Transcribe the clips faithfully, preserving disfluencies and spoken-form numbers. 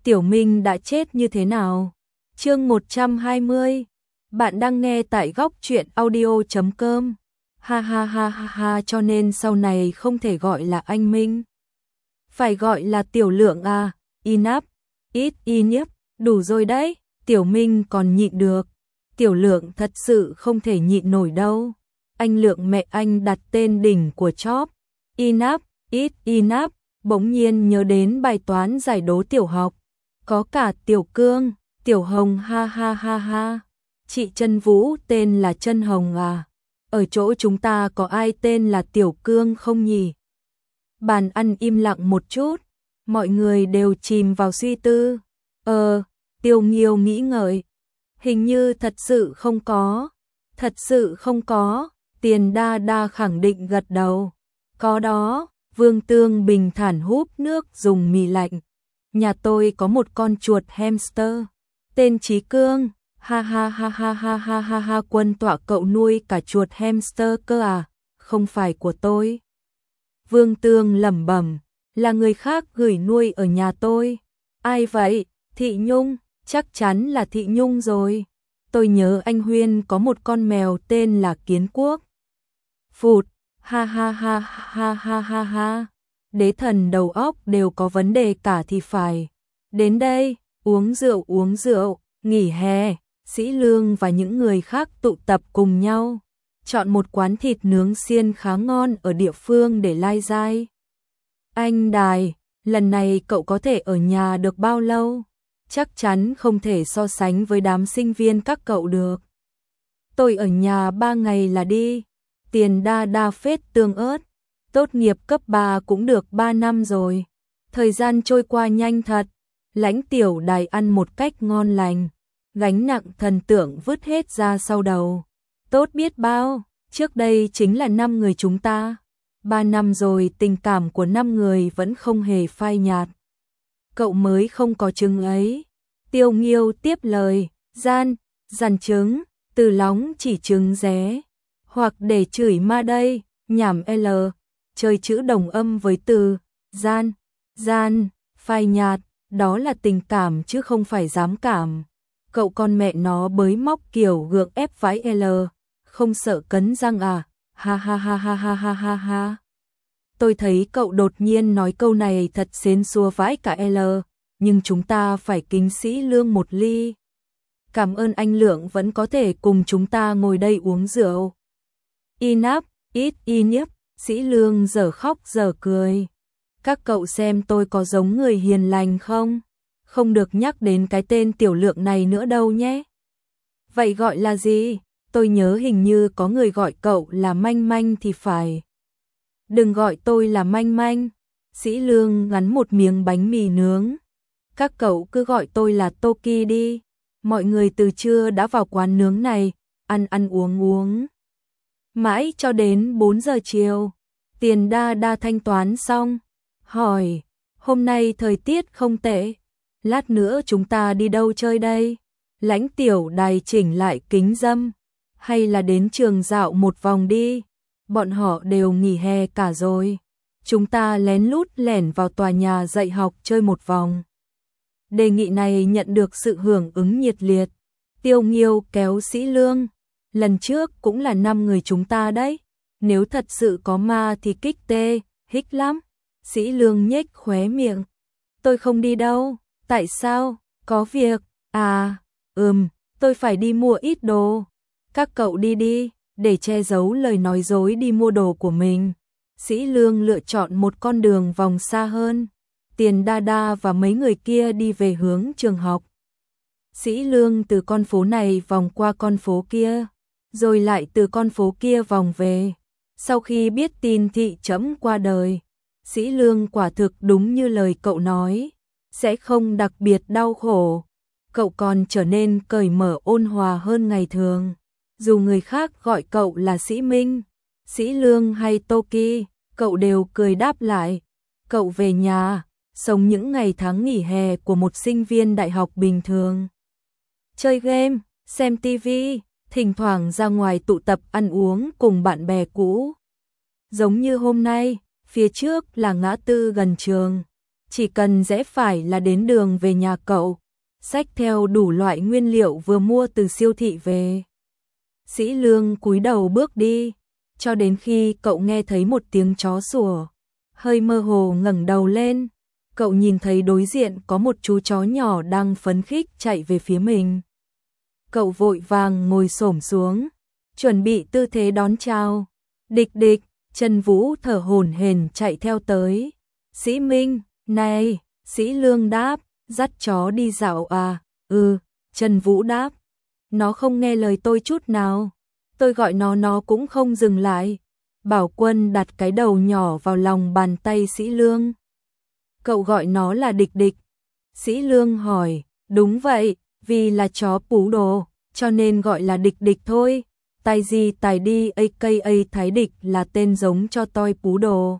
Tiểu Minh đã chết như thế nào? Chương một trăm hai mươi. Bạn đang nghe tại góc truyện audio chấm com. Ha ha ha ha ha, cho nên sau này không thể gọi là anh Minh. Phải gọi là Tiểu Lượng à? Enough, ít enough, đủ rồi đấy. Tiểu Minh còn nhịn được. Tiểu Lượng thật sự không thể nhịn nổi đâu. Anh Lượng mẹ anh đặt tên đỉnh của chóp. Enough, ít enough, bỗng nhiên nhớ đến bài toán giải đố tiểu học. Có cả Tiểu Cương, Tiểu Hồng, ha ha ha ha. Chị Trân Vũ tên là Trân Hồng à? Ở chỗ chúng ta có ai tên là Tiểu Cương không nhỉ? Bàn ăn im lặng một chút, mọi người đều chìm vào suy tư. Ờ, Tiêu Nghiêu nghĩ ngợi. Hình như thật sự không có. Thật sự không có. Tiền Đa Đa khẳng định gật đầu. Có đó. Vương Tương bình thản húp nước dùng mì lạnh. Nhà tôi có một con chuột hamster. Tên Chí Cương. Ha ha ha ha ha ha ha ha, Quân Tọa cậu nuôi cả chuột hamster cơ à? Không phải của tôi. Vương Tương lẩm bẩm, là người khác gửi nuôi ở nhà tôi. Ai vậy? Thị Nhung, chắc chắn là Thị Nhung rồi. Tôi nhớ anh Huyên có một con mèo tên là Kiến Quốc. Phụt, ha ha ha ha ha ha ha. Đế thần đầu óc đều có vấn đề cả thì phải. Đến đây, uống rượu uống rượu, nghỉ hè. Sĩ Lương và những người khác tụ tập cùng nhau, chọn một quán thịt nướng xiên khá ngon ở địa phương để lai dai. Anh Đài, lần này cậu có thể ở nhà được bao lâu? Chắc chắn không thể so sánh với đám sinh viên các cậu được. Tôi ở nhà ba ngày là đi. Tiền Đa Đa phết tương ớt. Tốt nghiệp cấp ba cũng được ba năm rồi. Thời gian trôi qua nhanh thật. Lãnh Tiểu Đài ăn một cách ngon lành. Gánh nặng thần tượng vứt hết ra sau đầu. Tốt biết bao, trước đây chính là năm người chúng ta. Ba năm rồi tình cảm của năm người vẫn không hề phai nhạt. Cậu mới không có chứng ấy. Tiêu Nghiêu tiếp lời, gian, dàn chứng, từ lóng chỉ chứng ré. Hoặc để chửi ma đây, nhảm L, chơi chữ đồng âm với từ, gian, gian, phai nhạt, đó là tình cảm chứ không phải dám cảm. Cậu con mẹ nó bới móc kiểu gượng ép vãi L, không sợ cấn răng à? Ha ha ha ha ha ha ha ha. Tôi thấy cậu đột nhiên nói câu này thật xến xua vãi cả L, nhưng chúng ta phải kính Sĩ Lương một ly. Cảm ơn anh Lượng vẫn có thể cùng chúng ta ngồi đây uống rượu. Enough, ít enough, Sĩ Lương giờ khóc giờ cười. Các cậu xem tôi có giống người hiền lành không? Không được nhắc đến cái tên Tiểu Lượng này nữa đâu nhé. Vậy gọi là gì? Tôi nhớ hình như có người gọi cậu là Manh Manh thì phải. Đừng gọi tôi là Manh Manh. Sĩ Lương ngắn một miếng bánh mì nướng. Các cậu cứ gọi tôi là Toki đi. Mọi người từ trưa đã vào quán nướng này, ăn ăn uống uống. Mãi cho đến bốn giờ chiều. Tiền Đa Đa thanh toán xong. Hỏi, hôm nay thời tiết không tệ. Lát nữa chúng ta đi đâu chơi đây? Lãnh Tiểu Đài chỉnh lại kính dâm. Hay là đến trường dạo một vòng đi? Bọn họ đều nghỉ hè cả rồi. Chúng ta lén lút lẻn vào tòa nhà dạy học chơi một vòng. Đề nghị này nhận được sự hưởng ứng nhiệt liệt. Tiêu Nghiêu kéo Sĩ Lương. Lần trước cũng là năm người chúng ta đấy. Nếu thật sự có ma thì kích tê, hích lắm. Sĩ Lương nhếch khóe miệng. Tôi không đi đâu. Tại sao? Có việc. À, ừm, tôi phải đi mua ít đồ. Các cậu đi đi, để che giấu lời nói dối đi mua đồ của mình. Sĩ Lương lựa chọn một con đường vòng xa hơn. Tiền Đa Đa và mấy người kia đi về hướng trường học. Sĩ Lương từ con phố này vòng qua con phố kia, rồi lại từ con phố kia vòng về. Sau khi biết tin Thị Trẫm qua đời, Sĩ Lương quả thực đúng như lời cậu nói. Sẽ không đặc biệt đau khổ. Cậu còn trở nên cởi mở ôn hòa hơn ngày thường. Dù người khác gọi cậu là Sĩ Minh, Sĩ Lương hay Toki, cậu đều cười đáp lại. Cậu về nhà, sống những ngày tháng nghỉ hè của một sinh viên đại học bình thường. Chơi game, xem tivi, thỉnh thoảng ra ngoài tụ tập ăn uống cùng bạn bè cũ. Giống như hôm nay, phía trước là ngã tư gần trường. chỉ cần rẽ phải là đến đường về nhà cậu, xách theo đủ loại nguyên liệu vừa mua từ siêu thị về. Sĩ Lương cúi đầu bước đi, cho đến khi cậu nghe thấy một tiếng chó sủa, hơi mơ hồ ngẩng đầu lên, cậu nhìn thấy đối diện có một chú chó nhỏ đang phấn khích chạy về phía mình. Cậu vội vàng ngồi xổm xuống, chuẩn bị tư thế đón chào. Địch địch, Trần Vũ thở hổn hển chạy theo tới. Sĩ Minh, này, Sĩ Lương đáp, dắt chó đi dạo à? Ừ, Trần Vũ đáp. Nó không nghe lời tôi chút nào. Tôi gọi nó nó cũng không dừng lại. Bảo Quân đặt cái đầu nhỏ vào lòng bàn tay Sĩ Lương. Cậu gọi nó là Địch Địch. Sĩ Lương hỏi, đúng vậy, vì là chó pú đồ, cho nên gọi là Địch Địch thôi. Tài gì tài đi a ca a Thái Địch là tên giống cho toi pú đồ.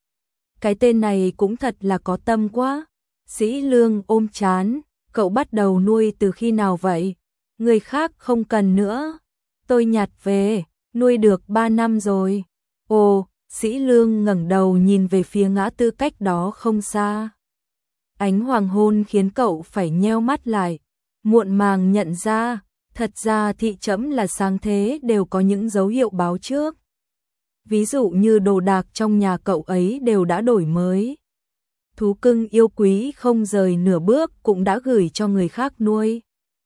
Cái tên này cũng thật là có tâm quá. Sĩ Lương ôm chán, cậu bắt đầu nuôi từ khi nào vậy? Người khác không cần nữa. Tôi nhặt về, nuôi được ba năm rồi. Ồ, Sĩ Lương ngẩng đầu nhìn về phía ngã tư cách đó không xa. Ánh hoàng hôn khiến cậu phải nheo mắt lại, muộn màng nhận ra, thật ra thị trẫm là sáng thế đều có những dấu hiệu báo trước. Ví dụ như đồ đạc trong nhà cậu ấy đều đã đổi mới. Thú cưng yêu quý không rời nửa bước cũng đã gửi cho người khác nuôi.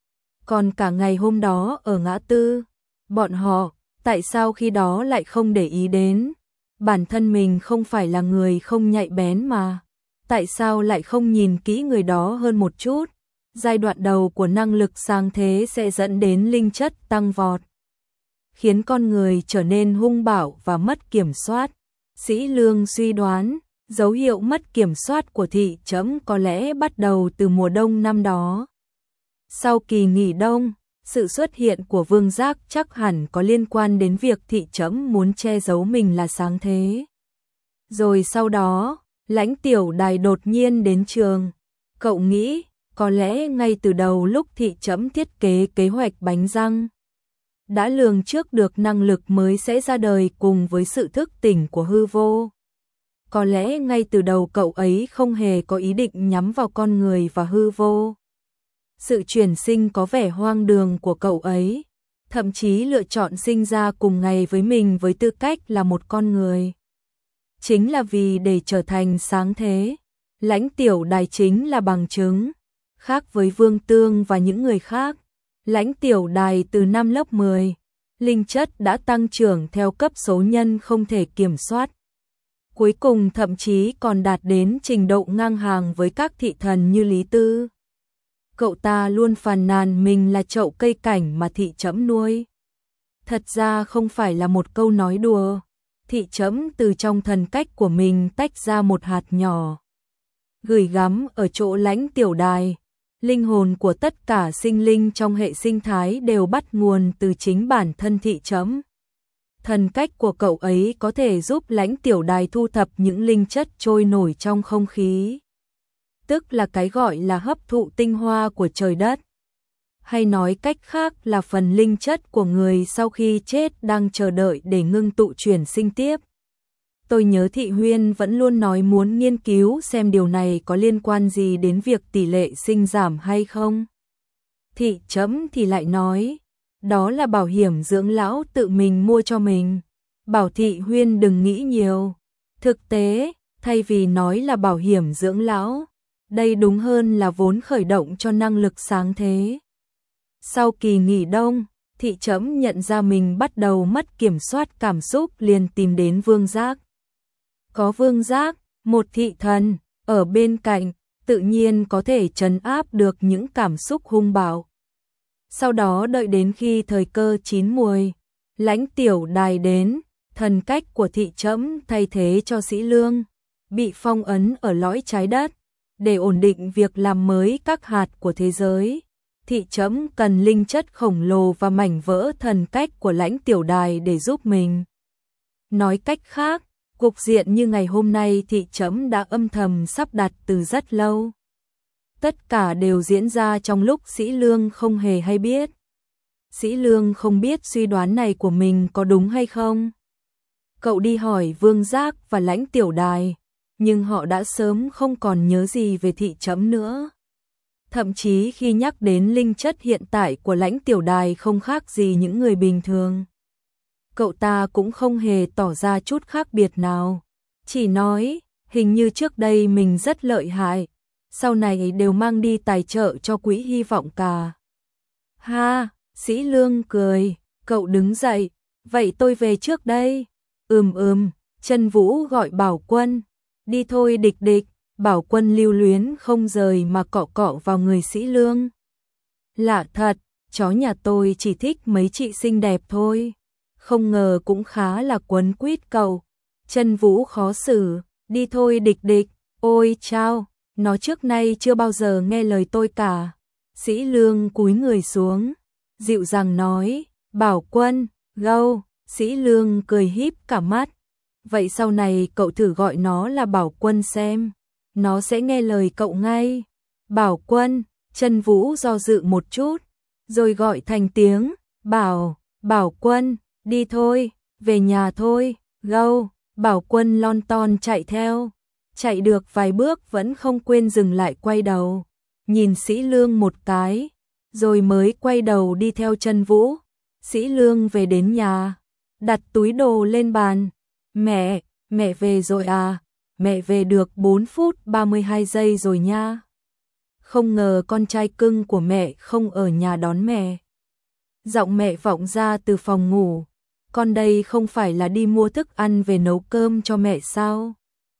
Còn cả ngày hôm đó ở ngã tư, bọn họ, tại sao khi đó lại không để ý đến? Bản thân mình không phải là người không nhạy bén mà. Tại sao lại không nhìn kỹ người đó hơn một chút? Giai đoạn đầu của năng lực sáng thế sẽ dẫn đến linh chất tăng vọt, khiến con người trở nên hung bạo và mất kiểm soát. Sĩ Lương suy đoán, dấu hiệu mất kiểm soát của thị trẫm có lẽ bắt đầu từ mùa đông năm đó. Sau kỳ nghỉ đông, sự xuất hiện của Vương Giác chắc hẳn có liên quan đến việc thị trẫm muốn che giấu mình là sáng thế. Rồi sau đó, Lãnh Tiểu Đài đột nhiên đến trường. Cậu nghĩ, có lẽ ngay từ đầu lúc thị trẫm thiết kế kế hoạch bánh răng, đã lường trước được năng lực mới sẽ ra đời cùng với sự thức tỉnh của hư vô. Có lẽ ngay từ đầu cậu ấy không hề có ý định nhắm vào con người và hư vô. Sự chuyển sinh có vẻ hoang đường của cậu ấy, thậm chí lựa chọn sinh ra cùng ngày với mình với tư cách là một con người, chính là vì để trở thành sáng thế. Lãnh Tiểu Đài chính là bằng chứng. Khác với Vương Tương và những người khác, Lãnh Tiểu Đài từ năm lớp mười, linh chất đã tăng trưởng theo cấp số nhân không thể kiểm soát. Cuối cùng thậm chí còn đạt đến trình độ ngang hàng với các thị thần như Lý Tư. Cậu ta luôn phàn nàn mình là chậu cây cảnh mà thị trẫm nuôi. Thật ra không phải là một câu nói đùa. Thị trẫm từ trong thần cách của mình tách ra một hạt nhỏ, gửi gắm ở chỗ Lãnh Tiểu Đài. Linh hồn của tất cả sinh linh trong hệ sinh thái đều bắt nguồn từ chính bản thân thị trẫm. Thần cách của cậu ấy có thể giúp Lãnh Tiểu Đài thu thập những linh chất trôi nổi trong không khí, tức là cái gọi là hấp thụ tinh hoa của trời đất. Hay nói cách khác là phần linh chất của người sau khi chết đang chờ đợi để ngưng tụ chuyển sinh tiếp. Tôi nhớ Thị Huyên vẫn luôn nói muốn nghiên cứu xem điều này có liên quan gì đến việc tỷ lệ sinh giảm hay không. Thị trẫm thì lại nói, đó là bảo hiểm dưỡng lão tự mình mua cho mình. Bảo Thị Huyên đừng nghĩ nhiều. Thực tế, thay vì nói là bảo hiểm dưỡng lão, đây đúng hơn là vốn khởi động cho năng lực sáng thế. Sau kỳ nghỉ đông, thị trẫm nhận ra mình bắt đầu mất kiểm soát cảm xúc, liền tìm đến Vương Giác. Có Vương Giác, một thị thần, ở bên cạnh, tự nhiên có thể trấn áp được những cảm xúc hung bạo. Sau đó đợi đến khi thời cơ chín muồi, Lãnh Tiểu Đài đến, thần cách của thị trẫm thay thế cho Sĩ Lương, bị phong ấn ở lõi trái đất. Để ổn định việc làm mới các hạt của thế giới, thị trẫm cần linh chất khổng lồ và mảnh vỡ thần cách của Lãnh Tiểu Đài để giúp mình. Nói cách khác, cục diện như ngày hôm nay thị trẫm đã âm thầm sắp đặt từ rất lâu. Tất cả đều diễn ra trong lúc Sĩ Lương không hề hay biết. Sĩ Lương không biết suy đoán này của mình có đúng hay không. Cậu đi hỏi Vương Giác và Lãnh Tiểu Đài, nhưng họ đã sớm không còn nhớ gì về thị trấn nữa. Thậm chí khi nhắc đến linh chất hiện tại của Lãnh Tiểu Đài không khác gì những người bình thường. Cậu ta cũng không hề tỏ ra chút khác biệt nào, chỉ nói, hình như trước đây mình rất lợi hại, sau này đều mang đi tài trợ cho quỹ hy vọng cả. Ha, Sĩ Lương cười, cậu đứng dậy, vậy tôi về trước đây. Ừm ừm, Trần Vũ gọi Bảo Quân, đi thôi Địch Địch. Bảo Quân lưu luyến không rời mà cọ cọ vào người Sĩ Lương. Lạ thật, chó nhà tôi chỉ thích mấy chị xinh đẹp thôi, không ngờ cũng khá là quấn quýt cậu. Trần Vũ khó xử, đi thôi Địch Địch. Ôi chao, nó trước nay chưa bao giờ nghe lời tôi cả. Sĩ Lương cúi người xuống, dịu dàng nói, Bảo Quân, gâu. Sĩ Lương cười híp cả mắt, vậy sau này cậu thử gọi nó là Bảo Quân xem, nó sẽ nghe lời cậu ngay. Bảo Quân. Trần Vũ do dự một chút, rồi gọi thành tiếng, Bảo, Bảo Quân, đi thôi, về nhà thôi, gâu. Bảo Quân lon ton chạy theo, chạy được vài bước vẫn không quên dừng lại quay đầu, nhìn Sĩ Lương một cái, rồi mới quay đầu đi theo Trần Vũ. Sĩ Lương về đến nhà, đặt túi đồ lên bàn, mẹ, mẹ về rồi à, mẹ về được bốn phút ba mươi hai giây rồi nha. Không ngờ con trai cưng của mẹ không ở nhà đón mẹ. Giọng mẹ vọng ra từ phòng ngủ, con đây không phải là đi mua thức ăn về nấu cơm cho mẹ sao?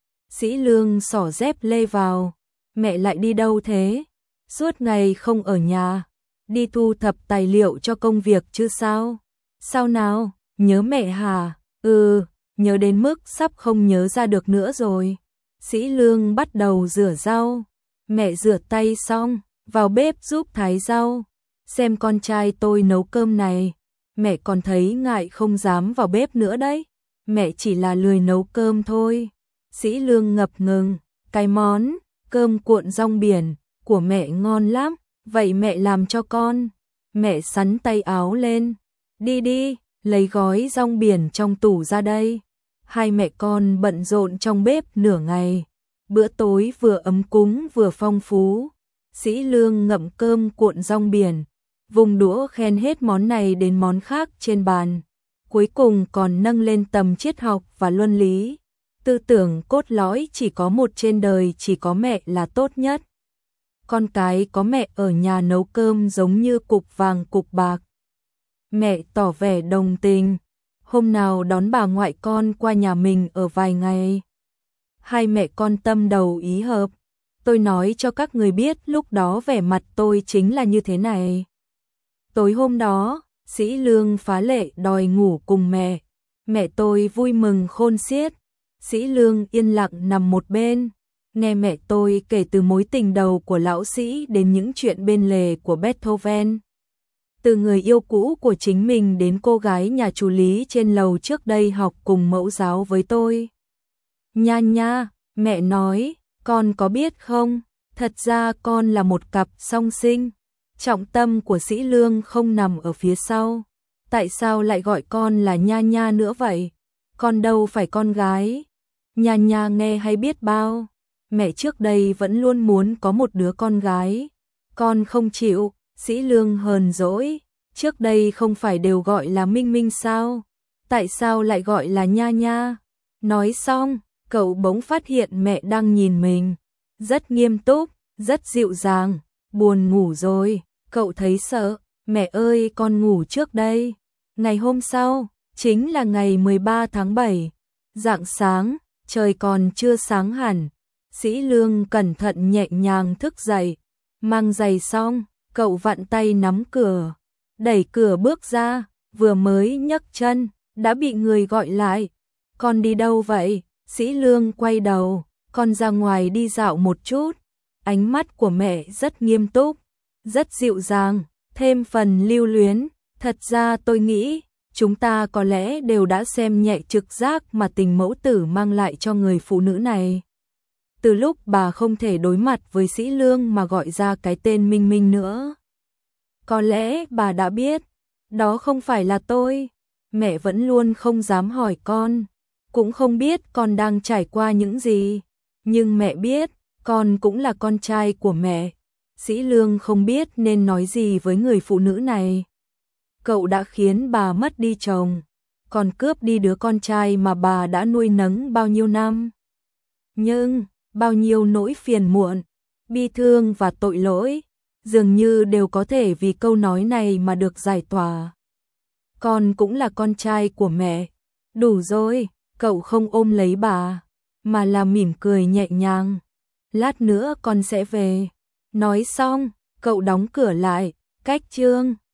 Sĩ Lương xỏ dép lê vào, mẹ lại đi đâu thế? Suốt ngày không ở nhà, đi thu thập tài liệu cho công việc chứ sao? Sao nào, nhớ mẹ hả? Ừ, nhớ đến mức sắp không nhớ ra được nữa rồi. Sĩ Lương bắt đầu rửa rau, mẹ rửa tay xong, vào bếp giúp thái rau. Xem con trai tôi nấu cơm này, mẹ còn thấy ngại không dám vào bếp nữa đấy. Mẹ chỉ là lười nấu cơm thôi. Sĩ Lương ngập ngừng, cái món cơm cuộn rong biển của mẹ ngon lắm, vậy mẹ làm cho con. Mẹ xắn tay áo lên, đi đi, lấy gói rong biển trong tủ ra đây. Hai mẹ con bận rộn trong bếp nửa ngày, bữa tối vừa ấm cúng vừa phong phú. Sĩ Lương ngậm cơm cuộn rong biển, vùng đũa khen hết món này đến món khác trên bàn, cuối cùng còn nâng lên tầm triết học và luân lý. Tư tưởng cốt lõi chỉ có một trên đời, chỉ có mẹ là tốt nhất. Con cái có mẹ ở nhà nấu cơm giống như cục vàng cục bạc. Mẹ tỏ vẻ đồng tình, hôm nào đón bà ngoại con qua nhà mình ở vài ngày. Hai mẹ con tâm đầu ý hợp, tôi nói cho các người biết lúc đó vẻ mặt tôi chính là như thế này. Tối hôm đó, Sĩ Lương phá lệ đòi ngủ cùng mẹ. Mẹ tôi vui mừng khôn xiết. Sĩ Lương yên lặng nằm một bên, nghe mẹ tôi kể từ mối tình đầu của lão Sĩ đến những chuyện bên lề của Beethoven. Từ người yêu cũ của chính mình đến cô gái nhà chú Lý trên lầu trước đây học cùng mẫu giáo với tôi. Nha nha, mẹ nói, con có biết không, thật ra con là một cặp song sinh. Trọng tâm của Sĩ Lương không nằm ở phía sau. Tại sao lại gọi con là Nha Nha nữa vậy? Con đâu phải con gái. Nha Nha nghe hay biết bao. Mẹ trước đây vẫn luôn muốn có một đứa con gái. Con không chịu. Sĩ Lương hờn dỗi. Trước đây không phải đều gọi là Minh Minh sao? Tại sao lại gọi là Nha Nha? Nói xong, cậu bỗng phát hiện mẹ đang nhìn mình. Rất nghiêm túc, rất dịu dàng. Buồn ngủ rồi. Cậu thấy sợ. Mẹ ơi, con ngủ trước đây. Ngày hôm sau, chính là ngày mười ba tháng bảy. Rạng sáng, trời còn chưa sáng hẳn. Sĩ Lương cẩn thận nhẹ nhàng thức dậy. Mang giày xong, cậu vặn tay nắm cửa. Đẩy cửa bước ra, vừa mới nhấc chân, đã bị người gọi lại. Con đi đâu vậy? Sĩ Lương quay đầu, con ra ngoài đi dạo một chút. Ánh mắt của mẹ rất nghiêm túc, rất dịu dàng, thêm phần lưu luyến. Thật ra tôi nghĩ, chúng ta có lẽ đều đã xem nhẹ trực giác mà tình mẫu tử mang lại cho người phụ nữ này. Từ lúc bà không thể đối mặt với Sĩ Lương mà gọi ra cái tên Minh Minh nữa. Có lẽ bà đã biết, đó không phải là tôi. Mẹ vẫn luôn không dám hỏi con, cũng không biết con đang trải qua những gì. Nhưng mẹ biết, con cũng là con trai của mẹ. Sĩ Lương không biết nên nói gì với người phụ nữ này. Cậu đã khiến bà mất đi chồng, còn cướp đi đứa con trai mà bà đã nuôi nấng bao nhiêu năm. Nhưng, bao nhiêu nỗi phiền muộn, bi thương và tội lỗi, dường như đều có thể vì câu nói này mà được giải tỏa. Con cũng là con trai của mẹ. Đủ rồi, cậu không ôm lấy bà, mà là mỉm cười nhẹ nhàng. Lát nữa con sẽ về. Nói xong, cậu đóng cửa lại, cách Trương